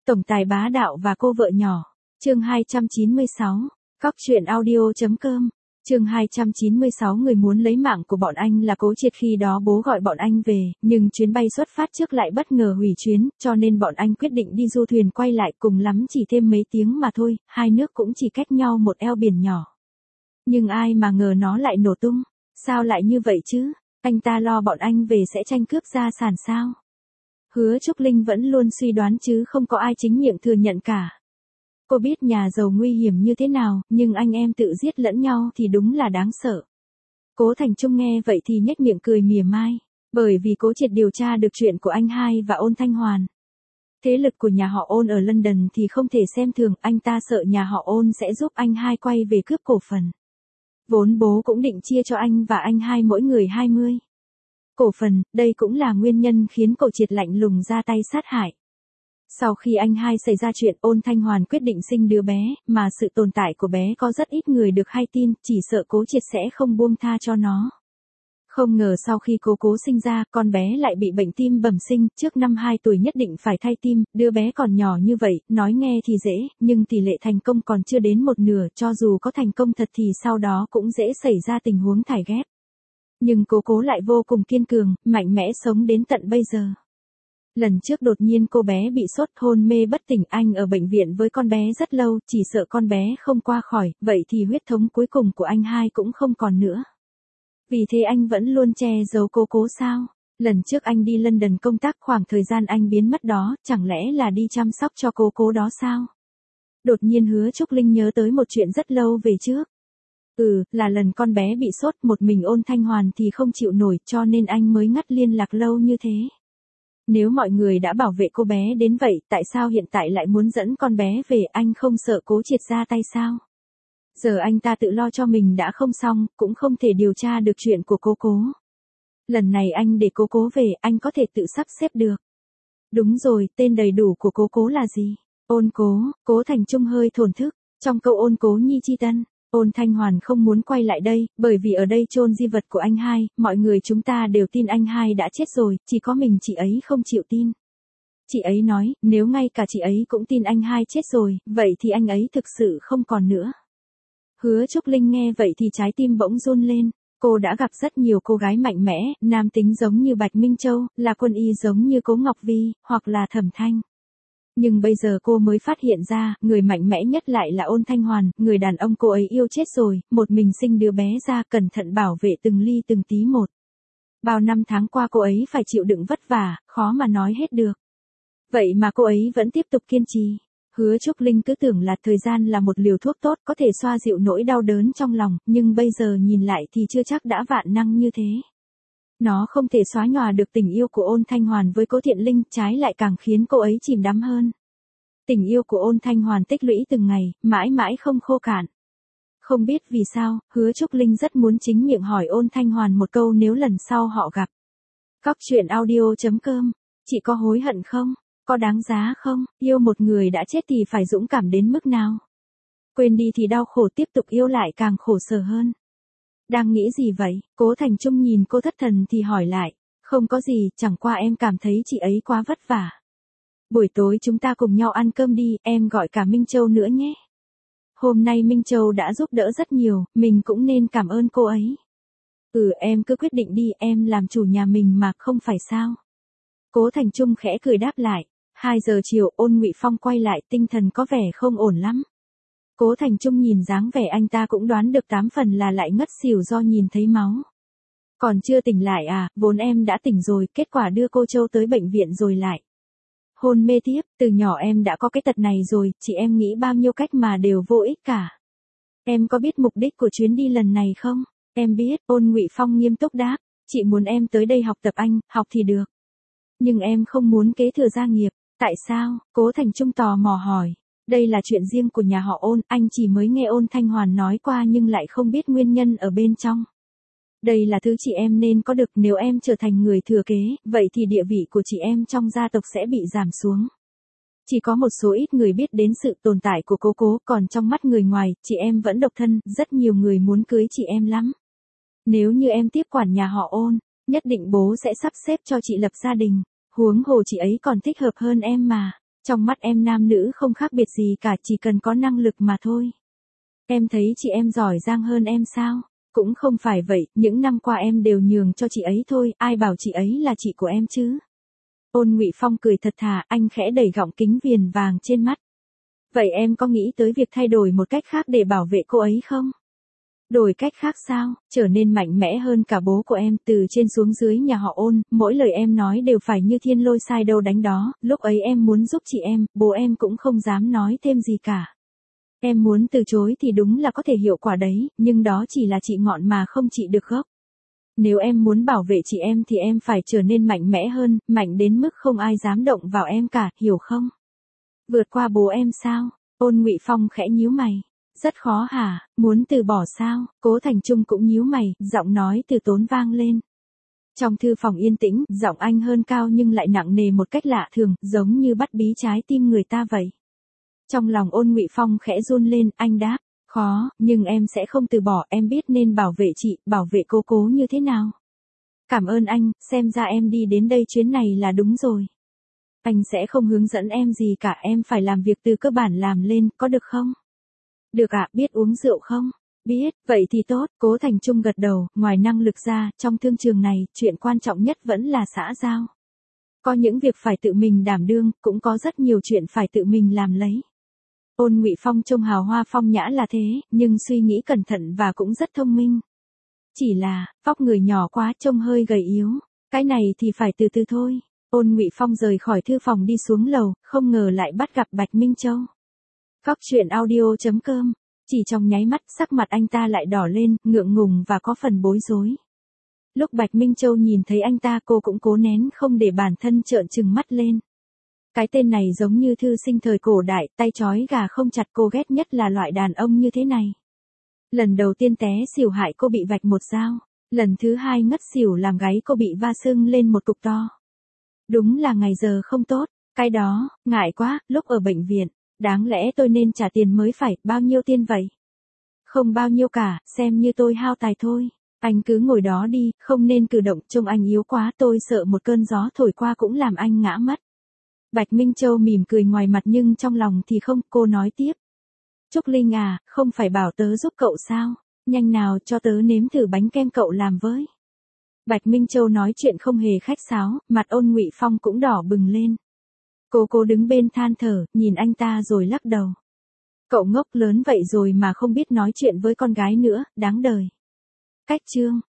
Tổng tài bá đạo và cô vợ nhỏ. Chương 296. Cóc truyện audio.com. Chương 296. Người muốn lấy mạng của bọn anh là Cố Triệt. Khi đó bố gọi bọn anh về, nhưng chuyến bay xuất phát trước lại bất ngờ hủy chuyến, cho nên bọn anh quyết định đi du thuyền quay lại, cùng lắm chỉ thêm mấy tiếng mà thôi, hai nước cũng chỉ cách nhau một eo biển nhỏ. Nhưng ai mà ngờ nó lại nổ tung. Sao lại như vậy chứ? Anh ta lo bọn anh về sẽ tranh cướp gia sản sao? Hứa Trúc Linh vẫn luôn suy đoán chứ không có ai chính miệng thừa nhận cả. Cô biết nhà giàu nguy hiểm như thế nào, nhưng anh em tự giết lẫn nhau thì đúng là đáng sợ. Cố Thành Trung nghe vậy thì nhếch miệng cười mỉa mai, bởi vì Cố Triệt điều tra được chuyện của anh hai và Ôn Thanh Hoàn. Thế lực của nhà họ Ôn ở London thì không thể xem thường, anh ta sợ nhà họ Ôn sẽ giúp anh hai quay về cướp cổ phần. Vốn bố cũng định chia cho anh và anh hai mỗi người 20 cổ phần, đây cũng là nguyên nhân khiến Cố Triệt lạnh lùng ra tay sát hại. Sau khi anh hai xảy ra chuyện, Ôn Thanh Hoàn quyết định sinh đứa bé, mà sự tồn tại của bé có rất ít người được hay tin, chỉ sợ Cố Triệt sẽ không buông tha cho nó. Không ngờ sau khi Cố sinh ra, con bé lại bị bệnh tim bẩm sinh, trước năm 2 tuổi nhất định phải thay tim, đứa bé còn nhỏ như vậy, nói nghe thì dễ, nhưng tỷ lệ thành công còn chưa đến một nửa, cho dù có thành công thật thì sau đó cũng dễ xảy ra tình huống thải ghép. Nhưng Cố lại vô cùng kiên cường, mạnh mẽ sống đến tận bây giờ. Lần trước đột nhiên cô bé bị sốt hôn mê bất tỉnh, anh ở bệnh viện với con bé rất lâu, chỉ sợ con bé không qua khỏi, vậy thì huyết thống cuối cùng của anh hai cũng không còn nữa. Vì thế anh vẫn luôn che giấu Cố sao? Lần trước anh đi London công tác, khoảng thời gian anh biến mất đó, chẳng lẽ là đi chăm sóc cho Cố đó sao? Đột nhiên Hứa Trúc Linh nhớ tới một chuyện rất lâu về trước. Là lần con bé bị sốt, một mình Ôn Thanh Hoàn thì không chịu nổi, cho nên anh mới ngắt liên lạc lâu như thế. Nếu mọi người đã bảo vệ cô bé đến vậy, tại sao hiện tại lại muốn dẫn con bé về, anh không sợ Cố Triệt ra tay sao? Giờ anh ta tự lo cho mình đã không xong, cũng không thể điều tra được chuyện của Cố. Lần này anh để Cố về, anh có thể tự sắp xếp được. Đúng rồi, tên đầy đủ của Cố là gì? Ôn Cố Thành Trung hơi thổn thức, trong câu Ôn Cố Nhi chi tân. Ôn Thanh Hoàn không muốn quay lại đây, bởi vì ở đây chôn di vật của anh hai, mọi người chúng ta đều tin anh hai đã chết rồi, chỉ có mình chị ấy không chịu tin. Chị ấy nói, nếu ngay cả chị ấy cũng tin anh hai chết rồi, vậy thì anh ấy thực sự không còn nữa. Hứa Trúc Linh nghe vậy thì trái tim bỗng run lên, cô đã gặp rất nhiều cô gái mạnh mẽ, nam tính giống như Bạch Minh Châu, là quân y giống như Cố Ngọc Vi, hoặc là Thẩm Thanh. Nhưng bây giờ cô mới phát hiện ra, người mạnh mẽ nhất lại là Ôn Thanh Hoàn, người đàn ông cô ấy yêu chết rồi, một mình sinh đứa bé ra, cẩn thận bảo vệ từng ly từng tí một. Bao năm tháng qua cô ấy phải chịu đựng vất vả, khó mà nói hết được. Vậy mà cô ấy vẫn tiếp tục kiên trì. Hứa Trúc Linh cứ tưởng là thời gian là một liều thuốc tốt có thể xoa dịu nỗi đau đớn trong lòng, nhưng bây giờ nhìn lại thì chưa chắc đã vạn năng như thế. Nó không thể xóa nhòa được tình yêu của Ôn Thanh Hoàn với Cố Thiện Linh, trái lại càng khiến cô ấy chìm đắm hơn. Tình yêu của Ôn Thanh Hoàn tích lũy từng ngày, mãi mãi không khô cạn. Không biết vì sao, Hứa Trúc Linh rất muốn chính miệng hỏi Ôn Thanh Hoàn một câu nếu lần sau họ gặp. Cóc truyện audio.com. Chị có hối hận không? Có đáng giá không? Yêu một người đã chết thì phải dũng cảm đến mức nào? Quên đi thì đau khổ, tiếp tục yêu lại càng khổ sở hơn. Đang nghĩ gì vậy? Cố Thành Trung nhìn cô thất thần thì hỏi lại. Không có gì, chẳng qua em cảm thấy chị ấy quá vất vả. Buổi tối chúng ta cùng nhau ăn cơm đi, em gọi cả Minh Châu nữa nhé. Hôm nay Minh Châu đã giúp đỡ rất nhiều, mình cũng nên cảm ơn cô ấy. Em cứ quyết định đi, em làm chủ nhà mình mà, không phải sao? Cố Thành Trung khẽ cười đáp lại. 2 giờ chiều, Ôn Ngụy Phong quay lại, tinh thần có vẻ không ổn lắm. Cố Thành Trung nhìn dáng vẻ anh ta cũng đoán được 8 phần là lại ngất xỉu do nhìn thấy máu. Còn chưa tỉnh lại à? Vốn em đã tỉnh rồi, kết quả đưa cô Châu tới bệnh viện rồi lại hôn mê tiếp. Từ nhỏ em đã có cái tật này rồi, chị em nghĩ bao nhiêu cách mà đều vô ích cả. Em có biết mục đích của chuyến đi lần này không? Em biết. Ôn Ngụy Phong nghiêm túc đáp. Chị muốn em tới đây học tập Anh, học thì được. Nhưng em không muốn kế thừa gia nghiệp. Tại sao? Cố Thành Trung tò mò hỏi. Đây là chuyện riêng của nhà họ Ôn, anh chỉ mới nghe Ôn Thanh Hoàn nói qua nhưng lại không biết nguyên nhân ở bên trong. Đây là thứ chị em nên có được, nếu em trở thành người thừa kế, vậy thì địa vị của chị em trong gia tộc sẽ bị giảm xuống. Chỉ có một số ít người biết đến sự tồn tại của Cố, còn trong mắt người ngoài, chị em vẫn độc thân, rất nhiều người muốn cưới chị em lắm. Nếu như em tiếp quản nhà họ Ôn, nhất định bố sẽ sắp xếp cho chị lập gia đình, huống hồ chị ấy còn thích hợp hơn em mà. Trong mắt em nam nữ không khác biệt gì cả, chỉ cần có năng lực mà thôi. Em thấy chị em giỏi giang hơn em sao? Cũng không phải vậy, những năm qua em đều nhường cho chị ấy thôi, ai bảo chị ấy là chị của em chứ? Ôn Ngụy Phong cười thật thà, anh khẽ đẩy gọng kính viền vàng trên mắt. Vậy em có nghĩ tới việc thay đổi một cách khác để bảo vệ cô ấy không? Đổi cách khác sao? Trở nên mạnh mẽ hơn cả bố của em, từ trên xuống dưới nhà họ Ôn, mỗi lời em nói đều phải như thiên lôi sai đâu đánh đó, lúc ấy em muốn giúp chị em, bố em cũng không dám nói thêm gì cả. Em muốn từ chối thì đúng là có thể hiệu quả đấy, nhưng đó chỉ là trị ngọn mà không trị được gốc. Nếu em muốn bảo vệ chị em thì em phải trở nên mạnh mẽ hơn, mạnh đến mức không ai dám động vào em cả, hiểu không? Vượt qua bố em sao? Ôn Ngụy Phong khẽ nhíu mày. Rất khó hả, muốn từ bỏ sao? Cố Thành Trung cũng nhíu mày, giọng nói từ tốn vang lên. Trong thư phòng yên tĩnh, giọng anh hơn cao nhưng lại nặng nề một cách lạ thường, giống như bắt bí trái tim người ta vậy. Trong lòng Ôn Ngụy Phong khẽ run lên, anh đáp, khó, nhưng em sẽ không từ bỏ, em biết nên bảo vệ chị, bảo vệ cố như thế nào. Cảm ơn anh, xem ra em đi đến đây chuyến này là đúng rồi. Anh sẽ không hướng dẫn em gì cả, em phải làm việc từ cơ bản làm lên, có được không? Được ạ, biết uống rượu không? Biết, vậy thì tốt, Cố Thành Trung gật đầu, ngoài năng lực ra, trong thương trường này, chuyện quan trọng nhất vẫn là xã giao. Có những việc phải tự mình đảm đương, cũng có rất nhiều chuyện phải tự mình làm lấy. Ôn Ngụy Phong trông hào hoa phong nhã là thế, nhưng suy nghĩ cẩn thận và cũng rất thông minh. Chỉ là, vóc người nhỏ quá trông hơi gầy yếu, cái này thì phải từ từ thôi. Ôn Ngụy Phong rời khỏi thư phòng đi xuống lầu, không ngờ lại bắt gặp Bạch Minh Châu. Cóc truyện audio.com. Chỉ trong nháy mắt, sắc mặt anh ta lại đỏ lên, ngượng ngùng và có phần bối rối. Lúc Bạch Minh Châu nhìn thấy anh ta, cô cũng cố nén không để bản thân trợn trừng mắt lên. Cái tên này giống như thư sinh thời cổ đại, tay trói gà không chặt, cô ghét nhất là loại đàn ông như thế này. Lần đầu tiên té xỉu hại cô bị vạch một dao, lần thứ hai ngất xỉu làm gáy cô bị va sưng lên một cục to. Đúng là ngày giờ không tốt, cái đó, ngại quá, lúc ở bệnh viện, đáng lẽ tôi nên trả tiền mới phải, bao nhiêu tiền vậy? Không bao nhiêu cả, xem như tôi hao tài thôi. Anh cứ ngồi đó đi, không nên cử động, trông anh yếu quá, tôi sợ một cơn gió thổi qua cũng làm anh ngã mất. Bạch Minh Châu mỉm cười ngoài mặt nhưng trong lòng thì không, cô nói tiếp. Trúc Linh à, không phải bảo tớ giúp cậu sao? Nhanh nào cho tớ nếm thử bánh kem cậu làm với. Bạch Minh Châu nói chuyện không hề khách sáo, mặt Ôn Ngụy Phong cũng đỏ bừng lên. Cô đứng bên than thở, nhìn anh ta rồi lắc đầu. Cậu ngốc lớn vậy rồi mà không biết nói chuyện với con gái nữa, đáng đời. Cách chương.